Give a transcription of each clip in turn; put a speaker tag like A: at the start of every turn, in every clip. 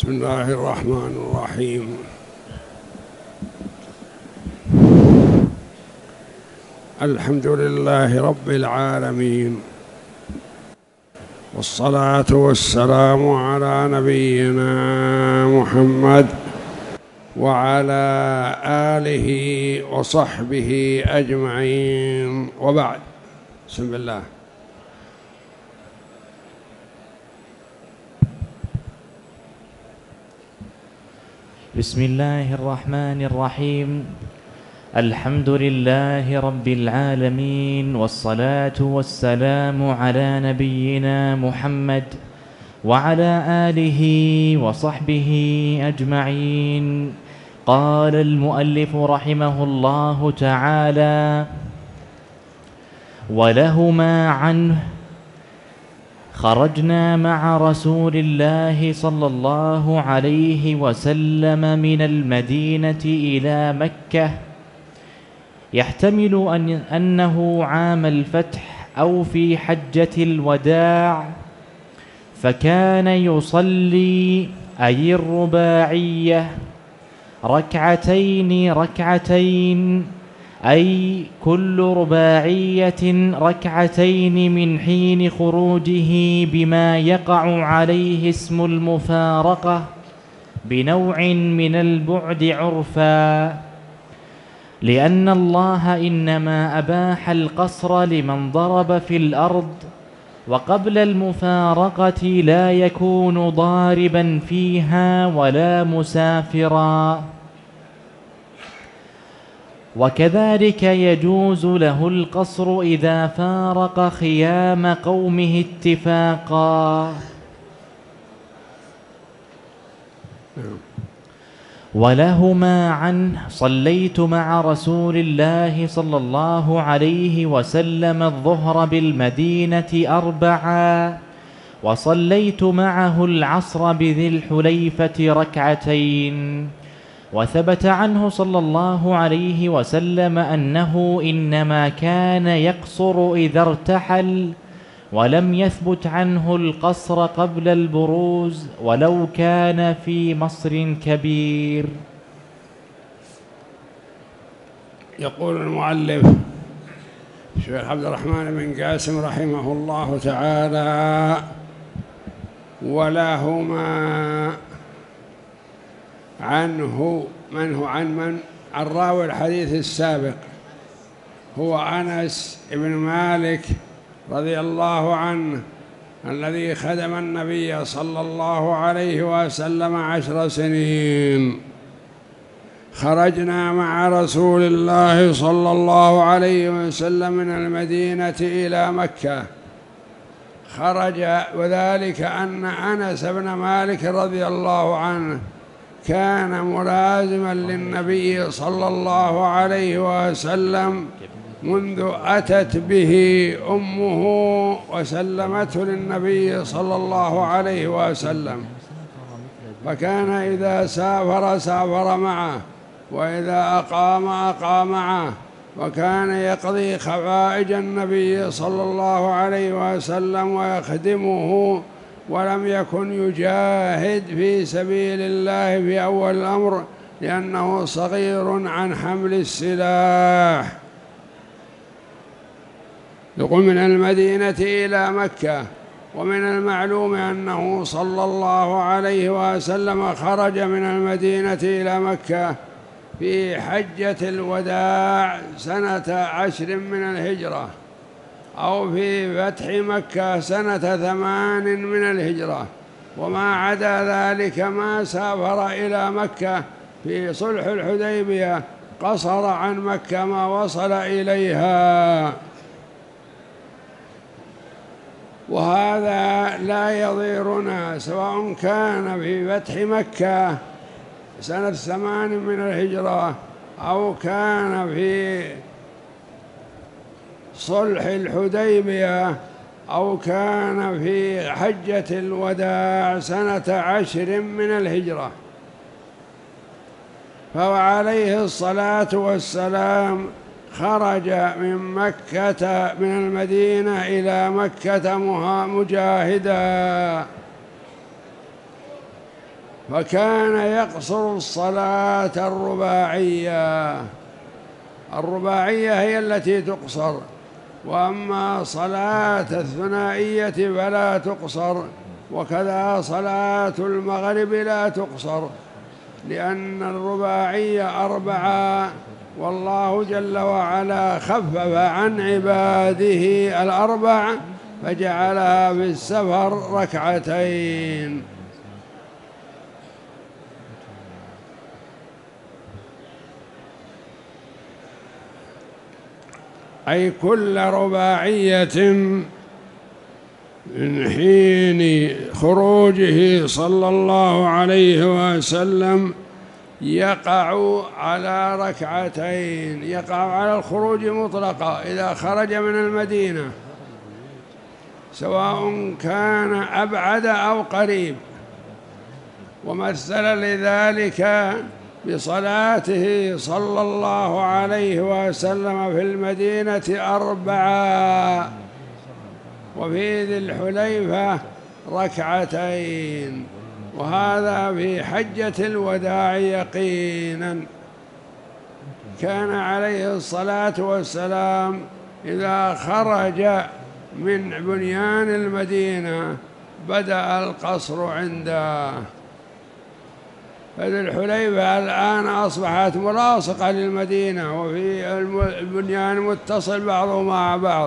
A: بسم الله الرحمن الرحيم. الحمد لله رب العالمين، والصلاة والسلام على نبينا محمد وعلى آله وصحبه أجمعين، وبعد. بسم الله.
B: بسم الله الرحمن الرحيم. الحمد لله رب العالمين، والصلاة والسلام على نبينا محمد وعلى آله وصحبه أجمعين. قال المؤلف رحمه الله تعالى: ولهما عنه: خرجنا مع رسول الله صلى الله عليه وسلم من المدينة إلى مكة، يحتمل أنه عام الفتح أو في حجة الوداع، فكان يصلي أي الرباعية ركعتين ركعتين، أي كل رباعية ركعتين من حين خروجه بما يقع عليه اسم المفارقة بنوع من البعد عرفا، لأن الله إنما أباح القصر لمن ضرب في الأرض، وقبل المفارقة لا يكون ضاربا فيها ولا مسافرا، وكذلك يجوز له القصر إذا فارق خيام قومه اتفاقا. ولهما عنه: صليت مع رسول الله صلى الله عليه وسلم الظهر بالمدينة 4، وصليت معه العصر بذي الحليفة ركعتين. وثبت عنه صلى الله عليه وسلم أنه إنما كان يقصر إذا ارتحل، ولم يثبت عنه القصر قبل البروز ولو كان في مصر كبير.
A: يقول المؤلف الشيخ عبد الرحمن بن قاسم رحمه الله تعالى: ولهما عنه. من هو عن راوي الحديث السابق؟ هو أنس بن مالك رضي الله عنه، الذي خدم النبي صلى الله عليه وسلم 10 سنين. خرجنا مع رسول الله صلى الله عليه وسلم من المدينة إلى مكة. خرج، وذلك أن أنس بن مالك رضي الله عنه كان ملازما للنبي صلى الله عليه وسلم منذ أتت به أمه وسلمته للنبي صلى الله عليه وسلم، فكان إذا سافر معه، وإذا أقام معه، وكان يقضي حوائج النبي صلى الله عليه وسلم ويخدمه، ولم يكن يجاهد في سبيل الله في أول الأمر لأنه صغير عن حمل السلاح. يقول من المدينة إلى مكة، ومن المعلوم أنه صلى الله عليه وسلم خرج من المدينة إلى مكة في حجة الوداع سنة 10 من الهجرة، أو في فتح مكة سنة 8 من الهجرة، وما عدا ذلك ما سافر إلى مكة في صلح الحديبية، قصر عن مكة ما وصل إليها. وهذا لا يضيرنا سواء كان في فتح مكة سنة 8 من الهجرة، أو كان في صلح الحديبية، أو كان في حجة الوداع سنة 10 من الهجرة. فعليه الصلاة والسلام خرج من مكة، من المدينة إلى مكة مجاهدا، فكان يقصر الصلاة الرباعية هي التي تقصر، وأما صلاة الثنائية فلا تقصر، وكذا صلاة المغرب لا تقصر، لأن الرباعية 4، والله جل وعلا خفف عن عباده 4 فجعلها في السفر 2 أي كل رباعية من حين خروجه صلى الله عليه وسلم يقع على 2، يقع على الخروج مطلقا إذا خرج من المدينة، سواء كان أبعد أو قريب. ومثل لذلك بصلاته صلى الله عليه وسلم في المدينة 4، وفي ذي الحليفة 2، وهذا في حجة الوداع يقينا. كان عليه الصلاة والسلام إذا خرج من بنيان المدينة بدأ القصر عنده. فذي الحليفة الآن أصبحت ملاصقة للمدينة، وفي البنيان متصل بعضه مع بعض،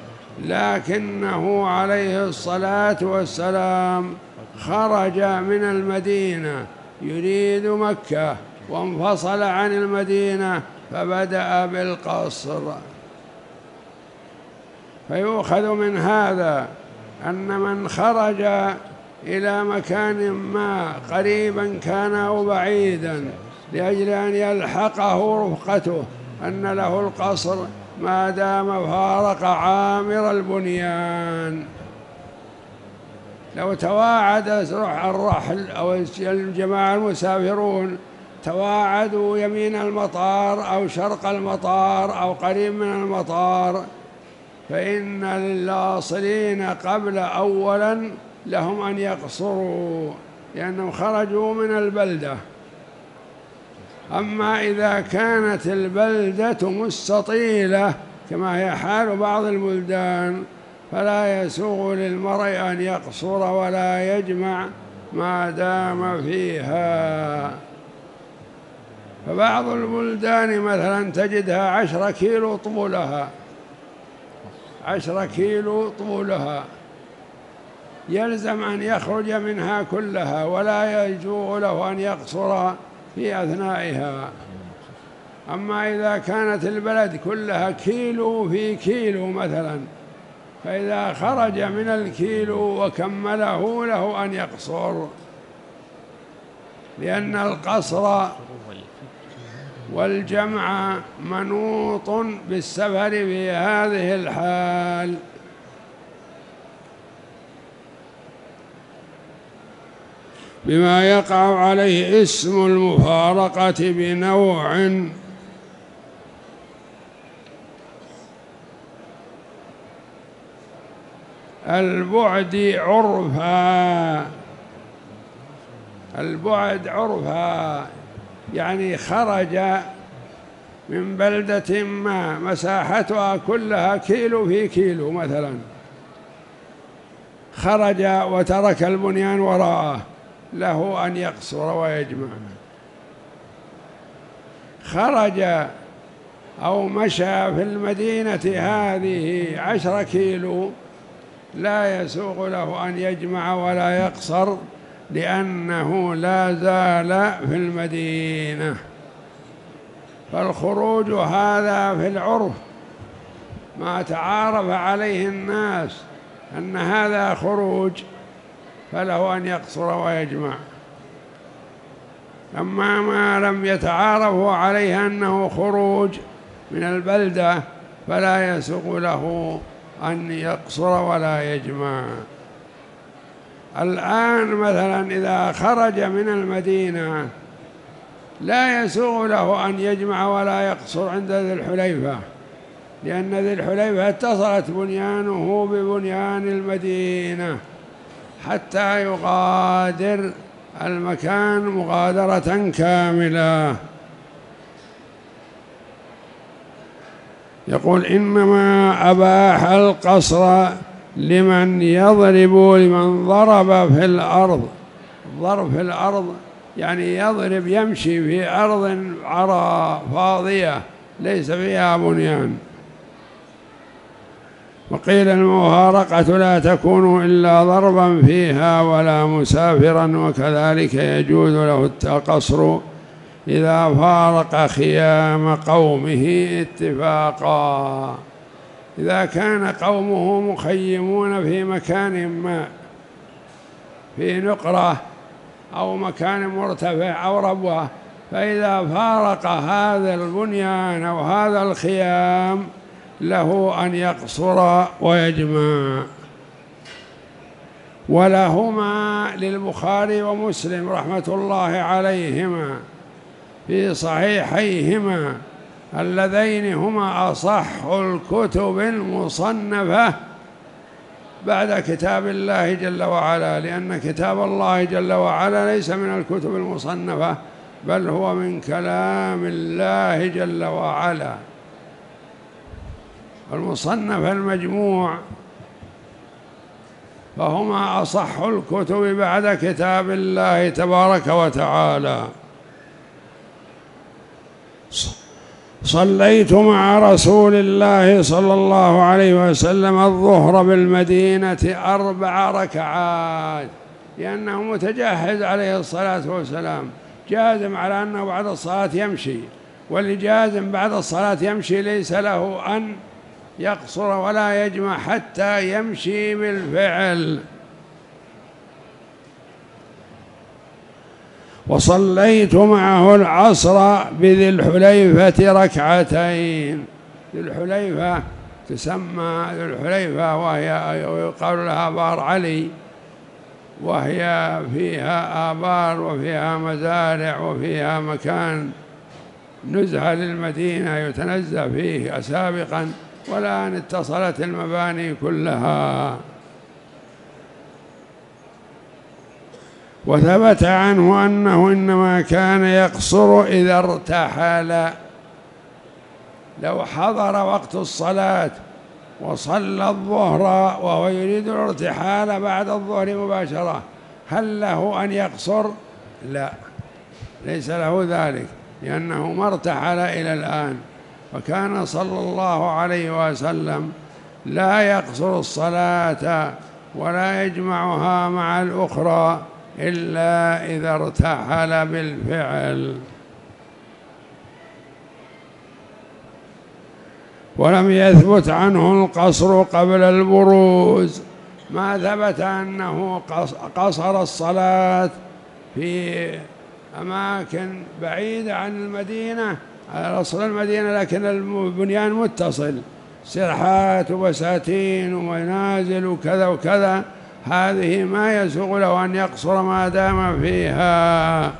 A: لكنه عليه الصلاة والسلام خرج من المدينة يريد مكة وانفصل عن المدينة فبدأ بالقصر. فيؤخذ من هذا أن من خرج إلى مكان ما قريبا كان أو بعيدا لأجل أن يلحقه رفقته أن له القصر ما دام فارق عامر البنيان. لو تواعد الرحل أو الجماعة المسافرون تواعدوا يمين المطار أو شرق المطار أو قريب من المطار، فإن للواصلين قبل أولا لهم أن يقصروا لأنهم خرجوا من البلدة. أما إذا كانت البلدة مستطيلة كما هي حال بعض البلدان فلا يسوغ للمرء أن يقصر ولا يجمع ما دام فيها. فبعض البلدان مثلا تجدها 10 كيلو طولها، 10 كيلو طولها، يلزم أن يخرج منها كلها ولا يجوز له أن يقصر في أثنائها. أما إذا كانت البلد كلها كيلو في كيلو مثلا، فإذا خرج من الكيلو وكمله له أن يقصر، لأن القصر والجمع منوط بالسفر في هذه الحال. بما يقع عليه اسم المفارقة بنوع البعد عرفا. البعد عرفا يعني خرج من بلدة ما مساحتها كلها كيلو في كيلو مثلا، خرج وترك البنيان وراءه له أن يقصر ويجمع. خرج أو مشى في المدينة هذه 10 كيلو لا يسوغ له أن يجمع ولا يقصر، لأنه لا زال في المدينة. فالخروج هذا في العرف ما تعارف عليه الناس أن هذا خروج فله أن يقصر ويجمع. أما ما لم يتعارفوا عليه أنه خروج من البلدة فلا يسوغ له أن يقصر ولا يجمع. الآن مثلا إذا خرج من المدينة لا يسوغ له أن يجمع ولا يقصر عند ذي الحليفة، لأن ذي الحليفة اتصلت بنيانه ببنيان المدينة حتى يغادر المكان مغادرة كاملة. يقول إنما أباح القصر لمن لمن ضرب في الأرض. ضرب في الأرض يعني يضرب، يمشي في أرض عراء فاضية ليس فيها بنيان. وقيل المفارقة لا تكون إلا ضربا فيها ولا مسافرا، وكذلك يجوز له القصر إذا فارق خيام قومه اتفاقا. إذا كان قومه مخيمون في مكان ما، في نقرة أو مكان مرتفع أو ربوة، فإذا فارق هذا البنيان أو هذا الخيام له أن يقصر ويجمع. ولهما للبخاري ومسلم رحمة الله عليهما في صحيحيهما اللذين هما أصح الكتب المصنفة بعد كتاب الله جل وعلا، لأن كتاب الله جل وعلا ليس من الكتب المصنفة بل هو من كلام الله جل وعلا. المصنف المجموع فهما أصح الكتب بعد كتاب الله تبارك وتعالى. صليت مع رسول الله صلى الله عليه وسلم الظهر بالمدينة 4 ركعات، لأنه متجهز عليه الصلاة والسلام، جازم على أنه بعد الصلاة يمشي، واللي جازم بعد الصلاة يمشي ليس له أن يقصر ولا يجمع حتى يمشي بالفعل. وصليت معه العصر بذي الحليفة 2 ركعتين. ذي الحليفة تسمى ذي الحليفة، وهي يقال لها بار علي، وهي فيها آبار وفيها مزارع وفيها مكان نزهة للمدينة يتنزه فيه سابقا، والآن اتصلت المباني كلها. وثبت عنه أنه إنما كان يقصر إذا ارتحل. لو حضر وقت الصلاة وصلى الظهر وهو يريد الارتحال بعد الظهر مباشرة، هل له أن يقصر؟ لا، ليس له ذلك، لأنه ما ارتحل إلى الآن. فكان صلى الله عليه وسلم لا يقصر الصلاة ولا يجمعها مع الأخرى إلا إذا ارتحل بالفعل. ولم يثبت عنه القصر قبل البروز، ما ثبت أنه قصر الصلاة في أماكن بعيدة عن المدينة على أصل المدينة، لكن البنيان متصل، سرحات وبساتين ومنازل وكذا وكذا، هذه ما يسوغ له أن يقصر ما دام فيها.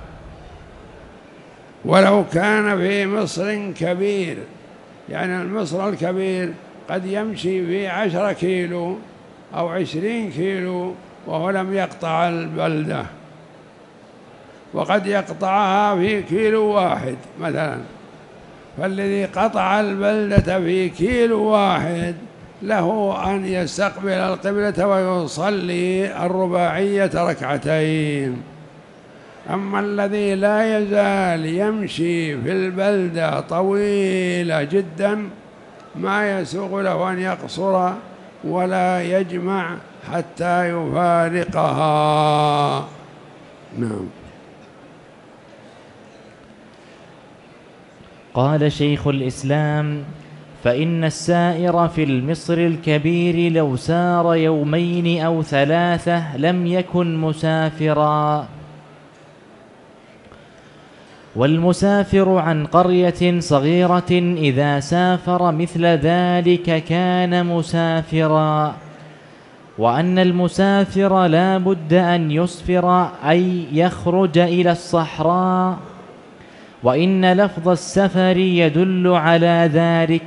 A: ولو كان في مصر كبير، يعني المصر الكبير قد يمشي في 10 كيلو أو 20 كيلو وهو لم يقطع البلدة، وقد يقطعها في كيلو واحد مثلا، فالذي قطع البلدة في كيلو واحد له أن يستقبل القبلة ويصلي الرباعية 2 ركعتين. أما الذي لا يزال يمشي في البلدة طويلة جدا ما يسوغ له أن يقصر ولا يجمع حتى يفارقها. نعم.
B: قال شيخ الإسلام: فإن السائر في المصر الكبير لو سار 2 أو 3 لم يكن مسافرا. والمسافر عن قرية صغيرة إذا سافر مثل ذلك كان مسافرا. وأن المسافر لا بد أن يسفر أي يخرج إلى الصحراء، وإن لفظ السفر يدل على ذلك.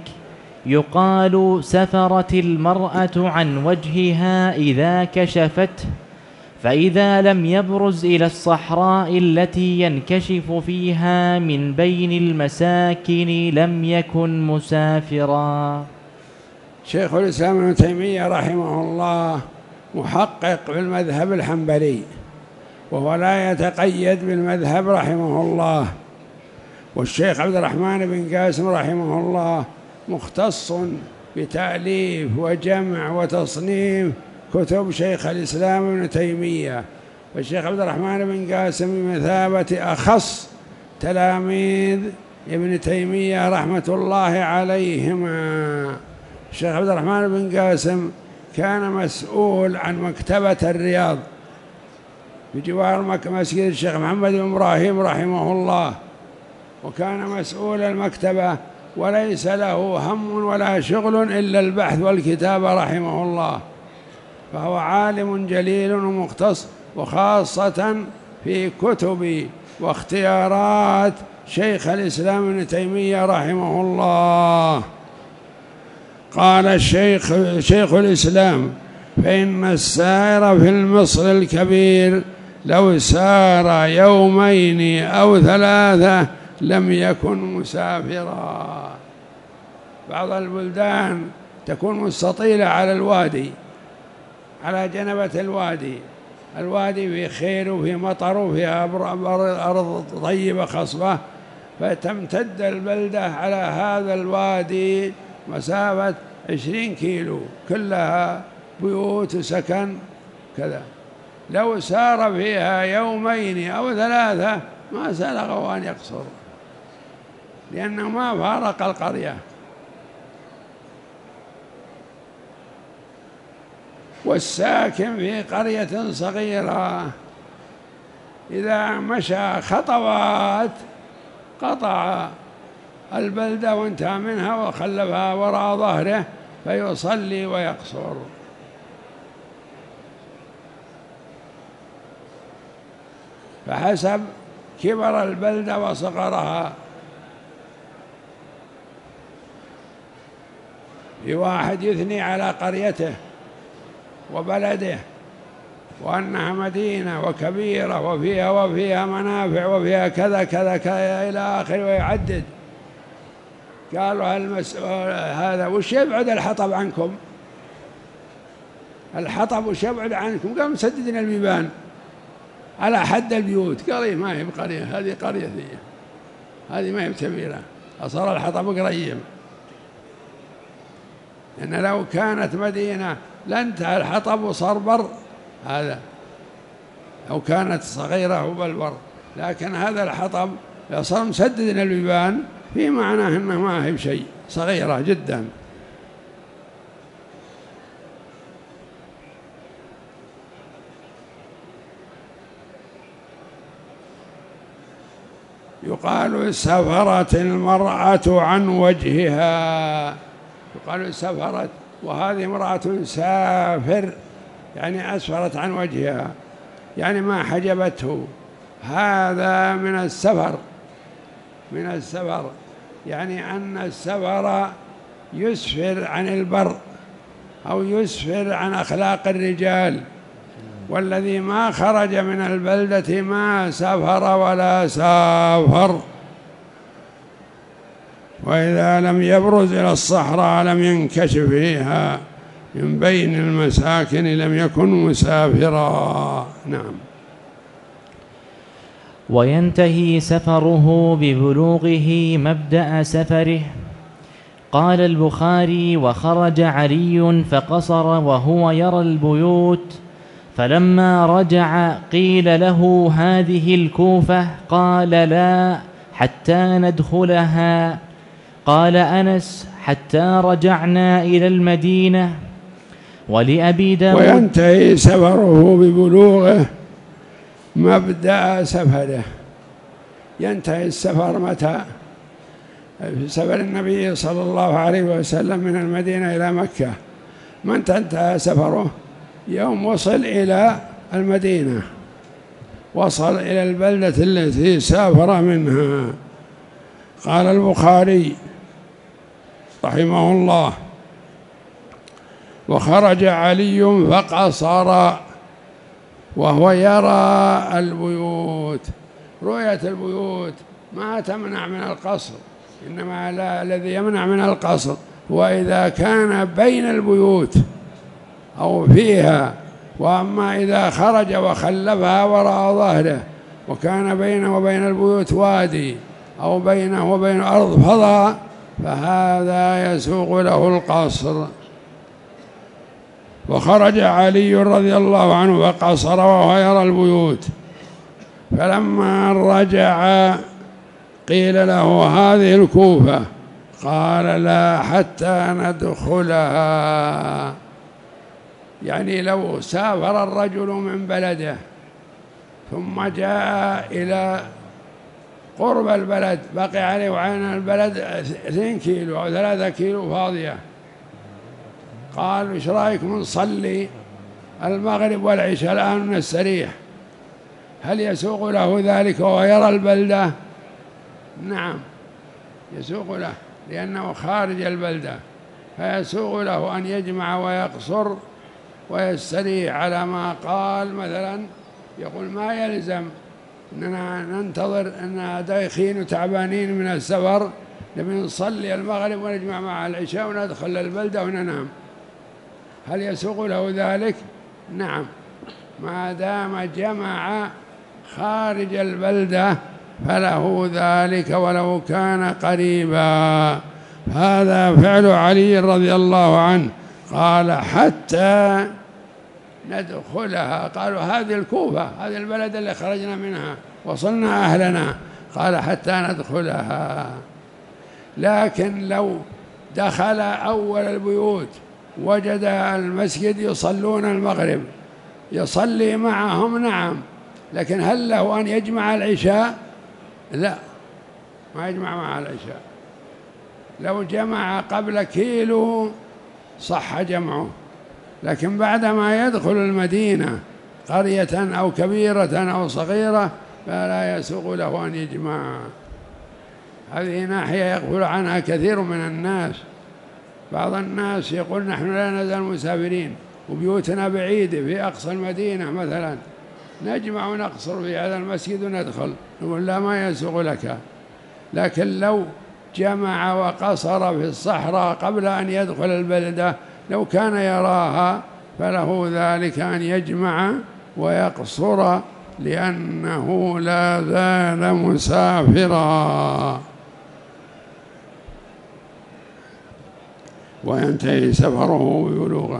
B: يقال: سفرت المرأة عن وجهها إذا كشفته، فإذا لم يبرز إلى الصحراء التي ينكشف فيها من بين المساكن لم يكن مسافرا.
A: شيخ الإسلام ابن تيمية رحمه الله محقق بالمذهب الحنبلي، وهو لا يتقيد بالمذهب رحمه الله. والشيخ عبد الرحمن بن قاسم رحمه الله مختص بتأليف وجمع وتصنيف كتب شيخ الإسلام ابن تيمية، والشيخ عبد الرحمن بن قاسم بمثابة أخص تلاميذ ابن تيمية رحمة الله عليهما. الشيخ عبد الرحمن بن قاسم كان مسؤول عن مكتبة الرياض بجوار مسجد الشيخ محمد بن إبراهيم رحمه الله، وكان مسؤول المكتبة وليس له هم ولا شغل إلا البحث والكتابة رحمه الله، فهو عالم جليل ومختص، وخاصة في كتب واختيارات شيخ الإسلام ابن تيمية رحمه الله. قال شيخ الإسلام: فإن السائر في المصر الكبير لو سار يومين أو ثلاثة لم يكن مسافرا. بعض البلدان تكون مستطيلة على الوادي، على جنبة الوادي فيه خير وفيه مطر وفيه أرض طيبة خصبة، فتمتد البلدة على هذا الوادي مسافة 20 كيلو، كلها بيوت وسكن كذا. لو سار فيها يومين أو ثلاثة ما سلغ أن يقصر، لأنه ما فارق القرية. والساكن في قرية صغيرة إذا مشى خطوات قطع البلدة وانتهى منها وخلفها وراء ظهره فيصلي ويقصر. فحسب كبر البلدة وصغرها. في واحد يثني على قريته وبلده وأنها مدينة وكبيرة وفيها منافع وفيها كذا كذا كذا إلى آخره ويعدد. قالوا هذا وش يبعد الحطب عنكم؟ الحطب وش يبعد عنكم؟ قالوا مسددين البيبان على حد البيوت. قال إيه ما هي بقرية، هذه قرية ثانية، هذه ما هي كبيرة، أصار الحطب قريب. لأن لو كانت مدينة لانتهى الحطب وصار بر، هذا أو كانت صغيرة وبالبر، لكن هذا الحطب صار مسدد البيبان في معناه أنه ما هي بشيء، صغيرة جدا. يقال سفرت المرأة عن وجهها، يقال سفرت، وهذه امرأة سافر يعني أسفرت عن وجهها، يعني ما حجبته. هذا من السفر، من السفر، يعني أن السفر يسفر عن البر أو يسفر عن أخلاق الرجال، والذي ما خرج من البلدة ما سافر ولا سافر. وإذا لم يبرز إلى الصحراء لم ينكشف فيها من بين المساكن لم يكن مسافرا. نعم.
B: وينتهي سفره ببلوغه مبدأ سفره. قال البخاري: وخرج علي فقصر وهو يرى البيوت، فلما رجع قيل له: هذه الكوفة؟ قال: لا، حتى ندخلها. قال أنس: حتى رجعنا إلى المدينة. ولأبي داود:
A: وينتهي سفره ببلوغه مبدأ سفره. ينتهي السفر متى؟ في سفر النبي صلى الله عليه وسلم من المدينة إلى مكة، من انتهى سفره يوم وصل إلى المدينة، وصل إلى البلدة التي سافر منها. قال البخاري رحمه الله: وخرج علي فقصر، وهو يرى البيوت. رؤية البيوت ما تمنع من القصر، إنما الذي يمنع من القصر هو إذا كان بين البيوت أو فيها. وأما إذا خرج وخلفها وراء ظهره وكان بينه وبين البيوت وادي أو بينه وبين أرض فضاء فهذا يسوق له القصر. وخرج علي رضي الله عنه وقصر وهو يرى البيوت، فلما رجع قيل له هذه الكوفة، قال لا حتى ندخلها. يعني لو سافر الرجل من بلده ثم جاء إلى قرب البلد بقي عليه وعين البلد 2 كيلو أو 3 كيلو فاضية، قال إيش رأيكم نصلي المغرب والعشاء الآن نستريح، هل يسوق له ذلك وهو يرى البلدة؟ نعم يسوق له، لأنه خارج البلدة، فيسوق له أن يجمع ويقصر ويستريح، على ما قال مثلا يقول ما يلزم أننا ننتظر أن دايخين وتعبانين من السفر نبي نصلي المغرب ونجمع مع العشاء وندخل البلدة وننام، هل يسوق له ذلك؟ نعم، ما دام جمع خارج البلدة فله ذلك ولو كان قريبا. هذا فعل علي رضي الله عنه، قال حتى ندخلها. قالوا هذه الكوفة، هذه البلد اللي خرجنا منها وصلنا أهلنا، قال حتى ندخلها. لكن لو دخل أول البيوت وجد المسجد يصلون المغرب يصلي معهم، نعم، لكن هل له أن يجمع العشاء؟ لا، ما يجمع مع العشاء. لو جمع قبل كيلو صح جمعه، لكن بعدما يدخل المدينة قرية أو كبيرة أو صغيرة فلا يسوق له أن يجمع. هذه ناحية يغفل عنها كثير من الناس. بعض الناس يقول نحن لا نزال مسافرين وبيوتنا بعيدة في أقصى المدينة مثلا، نجمع ونقصر في هذا المسجد وندخل، نقول لا، ما يسوق لك. لكن لو جمع وقصر في الصحراء قبل أن يدخل البلدة لو كان يراها فله ذلك أن يجمع ويقصر، لأنه لا زال مسافرا. وينتهي سفره ببلوغه.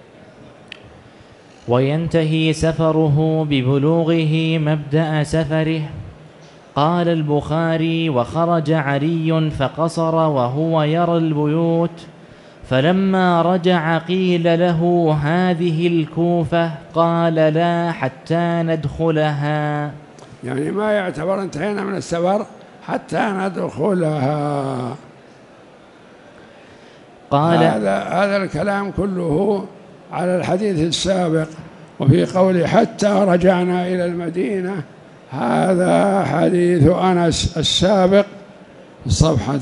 B: وينتهي سفره ببلوغه مبدأ سفره. قال البخاري: وخرج علي فقصر وهو يرى البيوت، فلما رجع قيل له هذه الكوفة، قال لا حتى ندخلها.
A: يعني ما يعتبر انتهينا من السفر حتى ندخلها.
B: قال
A: هذا الكلام كله على الحديث السابق. وفي قوله حتى رجعنا إلى المدينة، هذا حديث أنس السابق الصفحة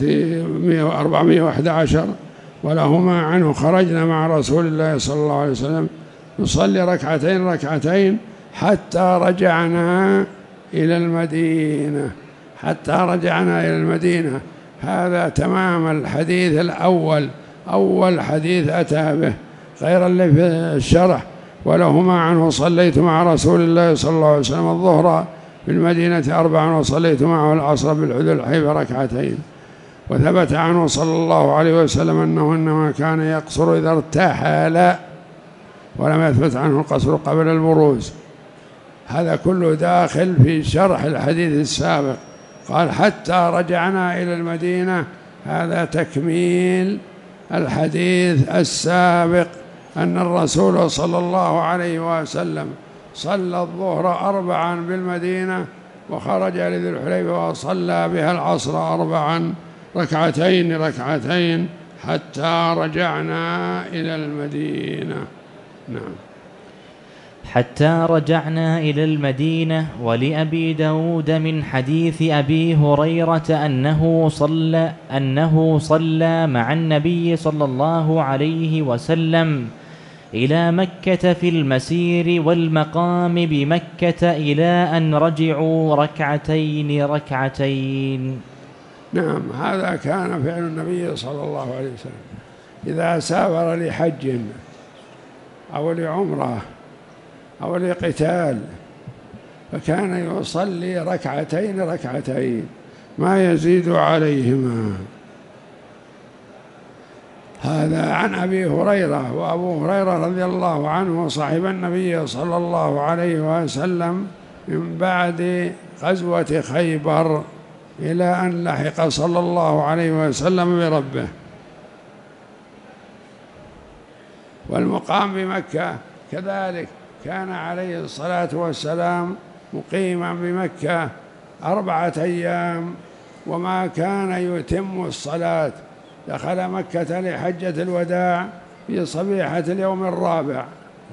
A: 411، ولهما عنه: خرجنا مع رسول الله صلى الله عليه وسلم نصلي ركعتين حتى رجعنا إلى المدينة. حتى رجعنا إلى المدينة، هذا تمام الحديث الأول، أول حديث أتى به، غير اللي في الشرح: ولهما عنه صليت مع رسول الله صلى الله عليه وسلم الظهر في المدينة 4 وصليت معه العصر بالحليفة ركعتين. وثبت عنه صلى الله عليه وسلم أنه إنما كان يقصر إذا ارتحل، ولم يثبت عنه القصر قبل البروز. هذا كله داخل في شرح الحديث السابق. قال حتى رجعنا إلى المدينة، هذا تكميل الحديث السابق، أن الرسول صلى الله عليه وسلم صلى الظهر 4 بالمدينة وخرج لذي الحليفة وصلى بها العصر 4 ركعتين حتى رجعنا إلى المدينة. نعم.
B: حتى رجعنا إلى المدينة. ولأبي داود من حديث أبي هريرة أنه صلى مع النبي صلى الله عليه وسلم إلى مكة في المسير والمقام بمكة إلى أن رجعوا ركعتين.
A: نعم، هذا كان فعل النبي صلى الله عليه وسلم إذا سافر لحج أو لعمرة أو لقتال، فكان يصلي ركعتين ما يزيد عليهما. هذا عن أبي هريرة. وأبو هريرة رضي الله عنه صاحب النبي صلى الله عليه وسلم من بعد غزوة خيبر إلى أن لحق صلى الله عليه وسلم بربه. والمقام بمكة كذلك كان عليه الصلاة والسلام مقيما بمكة 4 أيام، وما كان يتم الصلاة. دخل مكة لحجة الوداع في صبيحة اليوم الرابع،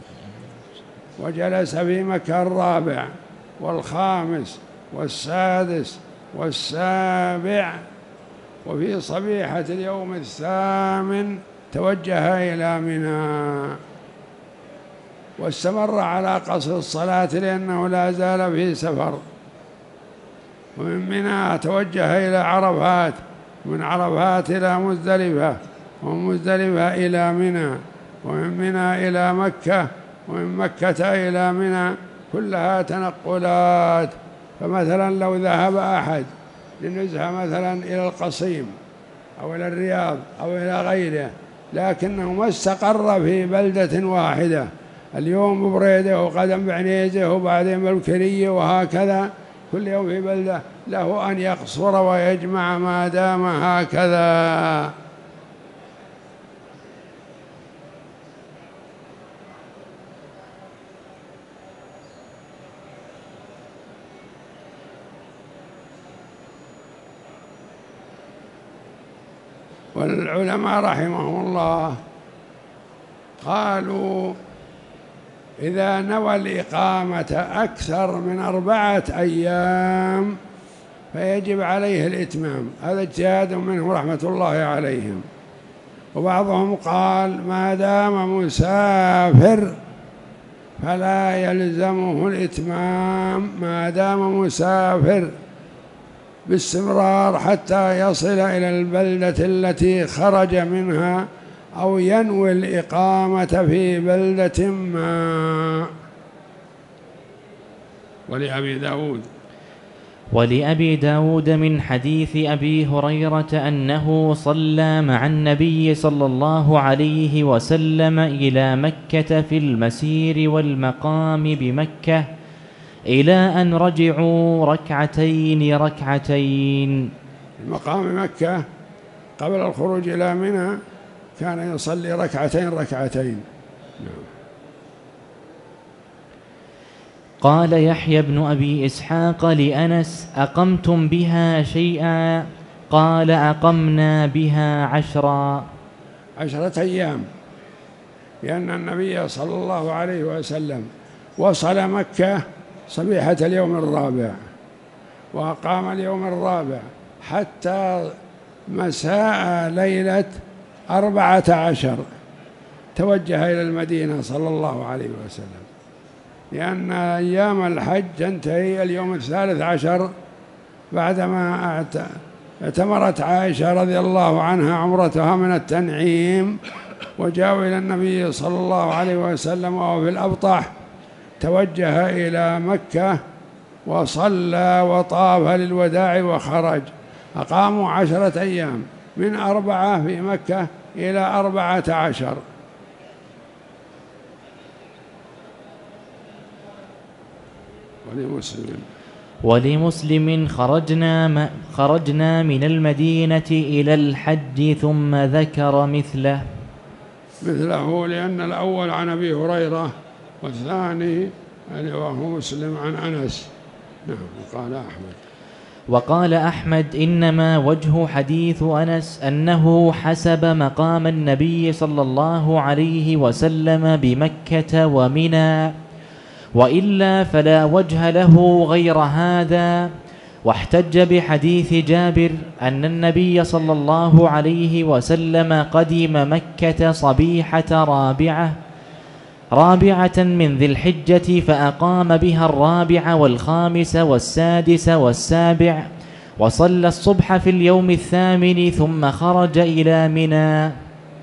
A: وجلس في مكة 4 والخامس والسادس والسابع، وفي صبيحة اليوم 8 توجه إلى منى، واستمر على قصر الصلاة لأنه لا زال في سفر. ومن منى توجه إلى عرفات، من عرفات إلى مزدلفة، ومن مزدلفة إلى منى، ومن منى إلى مكة، ومن مكة إلى منى، كلها تنقلات. فمثلا لو ذهب أحد لنزهة مثلا إلى القصيم أو إلى الرياض أو إلى غيره، لكنه ما استقر في بلدة واحدة، اليوم ببريدة وغدا بعنيزة وبعدين بالكرية وهكذا، كل يوم في بلدة، له أن يقصر ويجمع ما دام هكذا. والعلماء رحمهم الله قالوا إذا نوى الإقامة أكثر من 4 أيام فيجب عليه الإتمام. هذا اجتهاد منهم رحمة الله عليهم. وبعضهم قال ما دام مسافر فلا يلزمه الإتمام، ما دام مسافر باستمرار حتى يصل إلى البلدة التي خرج منها أو ينوي الإقامة في بلدة ما.
B: ولأبي داود من حديث أبي هريرة أنه صلى مع النبي صلى الله عليه وسلم إلى مكة في المسير والمقام بمكة إلى أن رجعوا ركعتين.
A: المقام مكة قبل الخروج إلى منى كان يصلي ركعتين.
B: قال يحيى بن أبي إسحاق لأنس أقمتم بها شيئا؟ قال أقمنا بها 10
A: أيام، لأن النبي صلى الله عليه وسلم وصل مكة صبيحة اليوم الرابع، وأقام اليوم الرابع حتى مساء ليلة 14 توجه إلى المدينة صلى الله عليه وسلم، لأن أيام الحج تنتهي اليوم 13 بعدما اعتمرت عائشة رضي الله عنها عمرتها من التنعيم، وجاءوا إلى النبي صلى الله عليه وسلم وهو في الأبطح، توجه إلى مكة وصلى وطاف للوداع وخرج. أقاموا 10 أيام، من 4 في مكة إلى 14.
B: ولمسلم خرجنا من المدينة إلى الحج ثم ذكر مثله،
A: لأن الأول عن أبي هريرة والثاني وهو مسلم عن أنس. نعم.
B: وقال أحمد إنما وجه حديث أنس أنه حسب مقام النبي صلى الله عليه وسلم بمكة ومنى، وإلا فلا وجه له غير هذا. واحتج بحديث جابر أن النبي صلى الله عليه وسلم قدم مكة صبيحة رابعة رابعة من ذي الحجة، فأقام بها الرابع والخامس والسادس والسابع، وصلى الصبح في اليوم الثامن، ثم خرج إلى منى.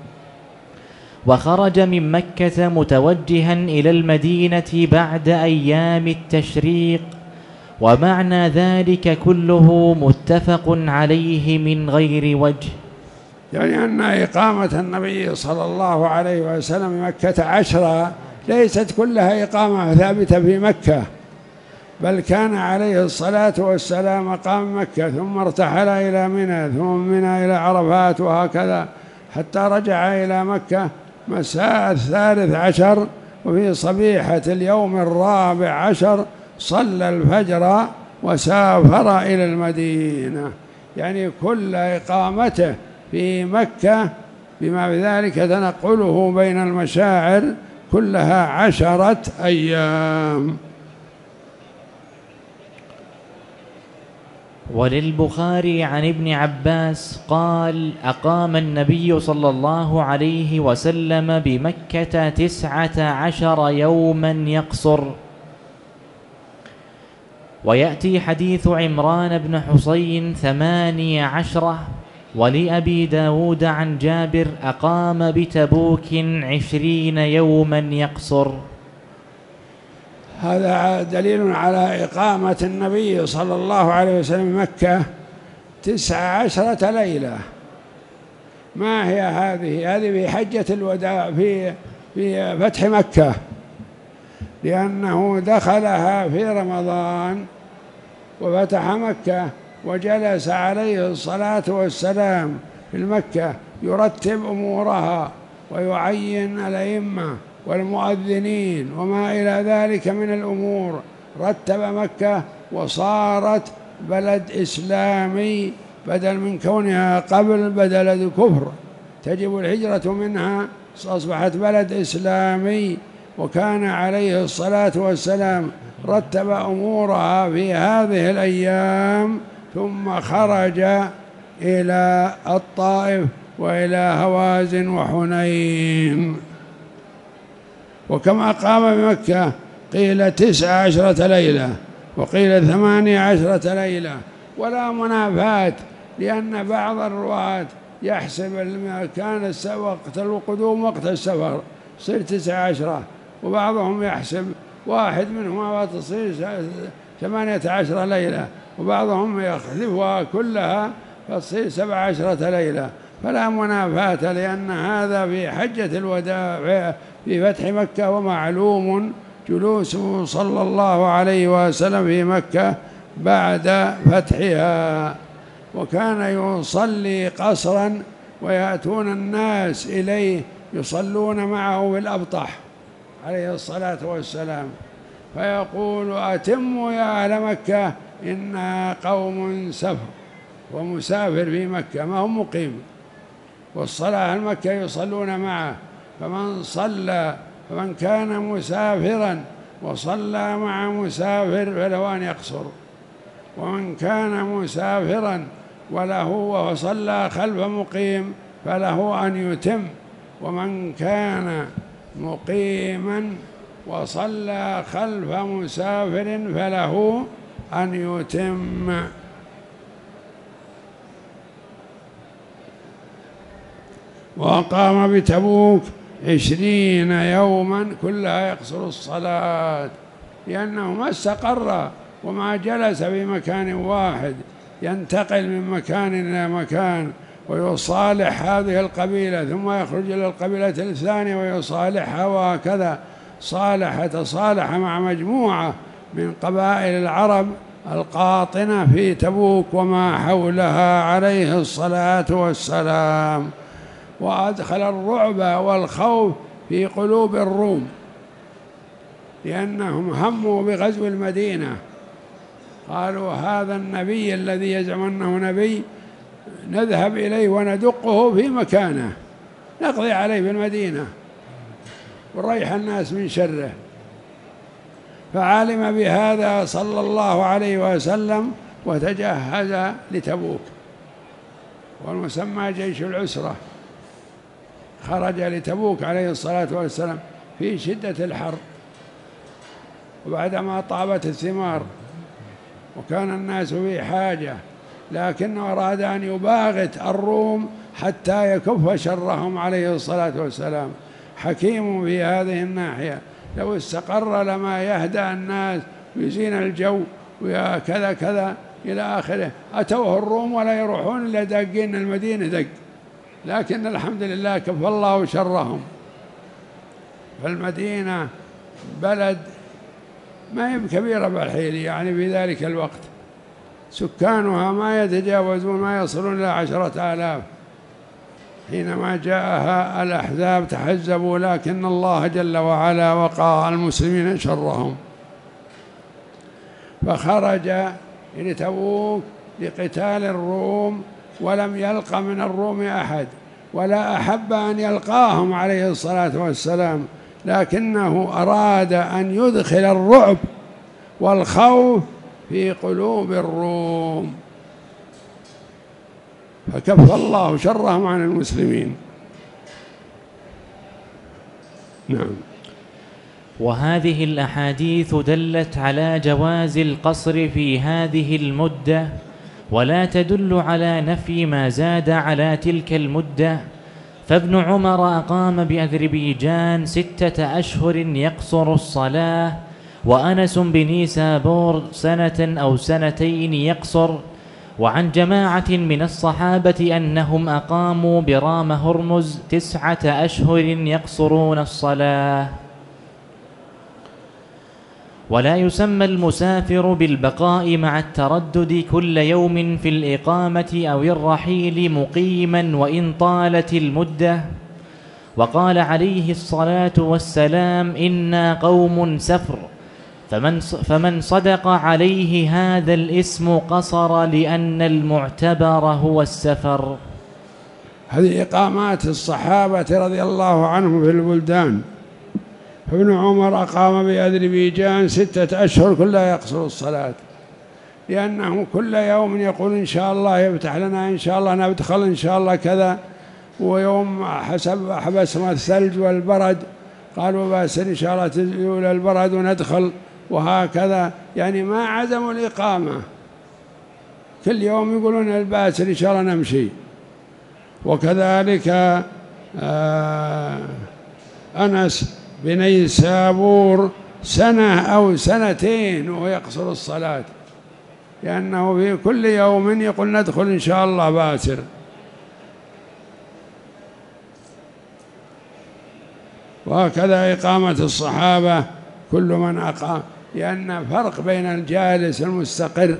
B: وخرج من مكة متوجها إلى المدينة بعد أيام التشريق. ومعنى ذلك كله متفق عليه من غير وجه.
A: يعني أن إقامة النبي صلى الله عليه وسلم مكة 10 ليست كلها إقامة ثابتة في مكة، بل كان عليه الصلاة والسلام أقام مكة ثم ارتحل إلى منى، ثم منى إلى عرفات، وهكذا حتى رجع إلى مكة مساء 13، وفي صبيحة اليوم 14 صلى الفجر وسافر إلى المدينة. يعني كل إقامته في مكة بما بذلك تنقله بين المشاعر كلها 10 أيام.
B: وللبخاري عن ابن عباس قال: أقام النبي صلى الله عليه وسلم بمكة 19 يوما يقصر. ويأتي حديث عمران بن حسين 18. ولأبي داود عن جابر: أقام بتبوك 20 يوما يقصر.
A: هذا دليل على إقامة النبي صلى الله عليه وسلم مكة 19 ليلة. ما هي هذه؟ هذه في حجة الوداع، في فتح مكة، لأنه دخلها في رمضان وفتح مكة، وجلس عليه الصلاة والسلام في مكة يرتب أمورها ويعين الأئمة والمؤذنين وما إلى ذلك من الأمور. رتب مكة وصارت بلد إسلامي، بدل من كونها قبل بلد كفر تجب الهجرة منها، أصبحت بلد إسلامي. وكان عليه الصلاة والسلام رتب أمورها في هذه الأيام، ثم خرج إلى الطائف وإلى هوازن وحنين. وكما قام بمكة قيل 19 ليلة وقيل 18 ليلة، ولا منافاة، لأن بعض الرواة يحسب كان وقت القدوم وقت السفر تصير 19، وبعضهم يحسب واحد منهما وتصير 18 ليلة، وبعضهم يخلفها كلها فتصير 17 ليلة. فلا منافاة، لأن هذا في حجة الوداع في فتح مكة، ومعلوم جلوسه صلى الله عليه وسلم في مكة بعد فتحها. وكان يصلي قصرا ويأتون الناس إليه يصلون معه بالأبطح عليه الصلاة والسلام، فيقول: أتموا يا أهل مكة، إنا قوم سفر، ومسافر في مكة ما هم مقيم، والصلاة أهل مكة يصلون معه، فمن كان مسافرا وصلى مع مسافر فله أن يقصر، ومن كان مسافرا وصلى خلف مقيم فله أن يتم، ومن كان مقيما وصلى خلف مسافر فله أن يتم. وقام بتبوك 20 يوما كلها يقصر الصلاة، لأنه ما استقر وما جلس في مكان واحد، ينتقل من مكان إلى مكان ويصالح هذه القبيلة ثم يخرج إلى القبيلة الثانية ويصالحها، وهكذا تصالح مع مجموعة من قبائل العرب القاطنة في تبوك وما حولها عليه الصلاة والسلام. وأدخل الرعب والخوف في قلوب الروم، لأنهم هموا بغزو المدينة، قالوا: هذا النبي الذي يزعم أنه نبي نذهب إليه وندقه في مكانه، نقضي عليه في المدينة ونريح الناس من شره. فعلم بهذا صلى الله عليه وسلم وتجهز لتبوك، والمسمى جيش العسرة. خرج لتبوك عليه الصلاة والسلام في شدة الحر، وبعدما طابت الثمار وكان الناس في حاجة، لكنه أراد أن يباغت الروم حتى يكف شرهم عليه الصلاة والسلام. حكيم في هذه الناحية، لو استقر لما يهدأ الناس ويزين الجو وكذا كذا إلى آخره. أتوه الروم ولا يروحون إلا داقين المدينة دق، لكن الحمد لله كف الله شرهم. فالمدينة بلد ما هي كبيرة بالحيل، يعني في ذلك الوقت سكانها ما يتجاوزون، ما يصلون إلى 10,000. حينما جاءها الأحزاب تحزبوا، لكن الله جل وعلا وقى المسلمين شرهم، فخرج إلى تبوك لقتال الروم، ولم يلق من الروم أحد، ولا أحب أن يلقاهم عليه الصلاة والسلام، لكنه أراد أن يدخل الرعب والخوف في قلوب الروم، فكف الله شرهم عن المسلمين. نعم.
B: وهذه الأحاديث دلت على جواز القصر في هذه المدة، ولا تدل على نفي ما زاد على تلك المدة. فابن عمر أقام بأذربيجان 6 أشهر يقصر الصلاة، وأنس بنيسابور 1 أو 2 يقصر. وعن جماعة من الصحابة أنهم أقاموا برام هرمز 9 أشهر يقصرون الصلاة. ولا يسمى المسافر بالبقاء مع التردد كل يوم في الإقامة أو الرحيل مقيما وإن طالت المدة. وقال عليه الصلاة والسلام: إنا قوم سفر، فمن صدق عليه هذا الاسم قصر، لأن المعتبر هو السفر.
A: هذه إقامات الصحابة رضي الله عنهم في البلدان. ابن عمر أقام بأذربيجان 6 أشهر كلها يقصر الصلاة، لأنه كل يوم يقول إن شاء الله يفتح لنا، إن شاء الله ندخل، إن شاء الله كذا. ويوم حسب حبسنا الثلج والبرد قالوا باسل إن شاء الله تزول البرد وندخل، وهكذا. يعني ما عزموا الإقامة، كل يوم يقولون الباسل إن شاء الله نمشي. وكذلك أنس بنيسابور 1 أو 2 وهو يقصر الصلاة، لأنه في كل يوم يقول ندخل إن شاء الله باسر. وهكذا إقامة الصحابة كل من أقام، لأن فرق بين الجالس المستقر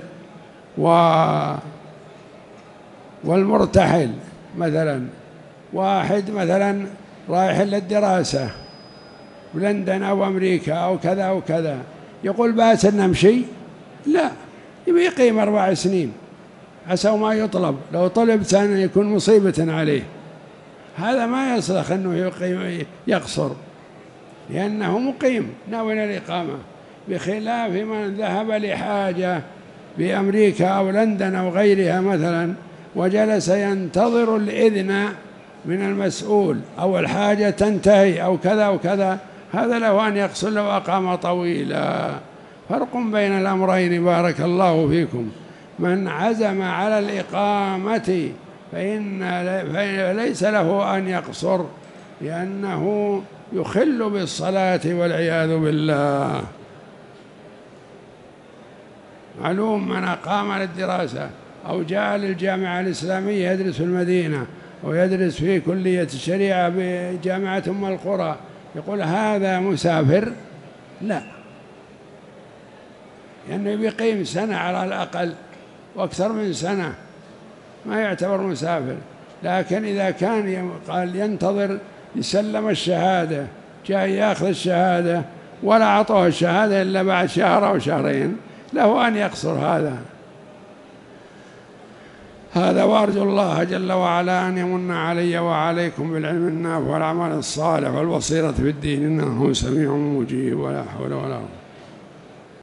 A: والمرتحل. مثلا واحد مثلا رايح للدراسة بلندن أو أمريكا أو كذا أو كذا، يقول باسل نمشي؟ لا، يبي يقيم 4 سنين عسى ما يطلب، لو طلب سنة يكون مصيبة عليه. هذا ما يصلح أنه يقصر، لأنه مقيم ناوي الإقامة، بخلاف من ذهب لحاجة بأمريكا أو لندن أو غيرها مثلا، وجلس ينتظر الإذن من المسؤول أو الحاجة تنتهي أو كذا وكذا، هذا له أن يقصر لو أقام طويلا. فرق بين الأمرين بارك الله فيكم. من عزم على الإقامة فإن ليس له أن يقصر، لأنه يخل بالصلاة والعياذ بالله. معلوم من أقام للدراسة أو جاء للجامعة الإسلامية يدرس في المدينة أو يدرس في كلية الشريعة بجامعة أم القرى، يقول هذا مسافر؟ لا، لأنه بيقيم 1 على الأقل وأكثر من 1 ما يعتبر مسافر. لكن إذا كان قال ينتظر يسلم الشهادة، جاء يأخذ الشهادة ولا أعطوه الشهادة إلا بعد 1 أو 2 شهر، له أن يقصر هذا. وأرجو الله جل وعلا أن يمن علي وعليكم بالعلم النافع والعمل الصالح والبصيرة في الدين، إنه سميع مجيب، ولا حول ولا قوة.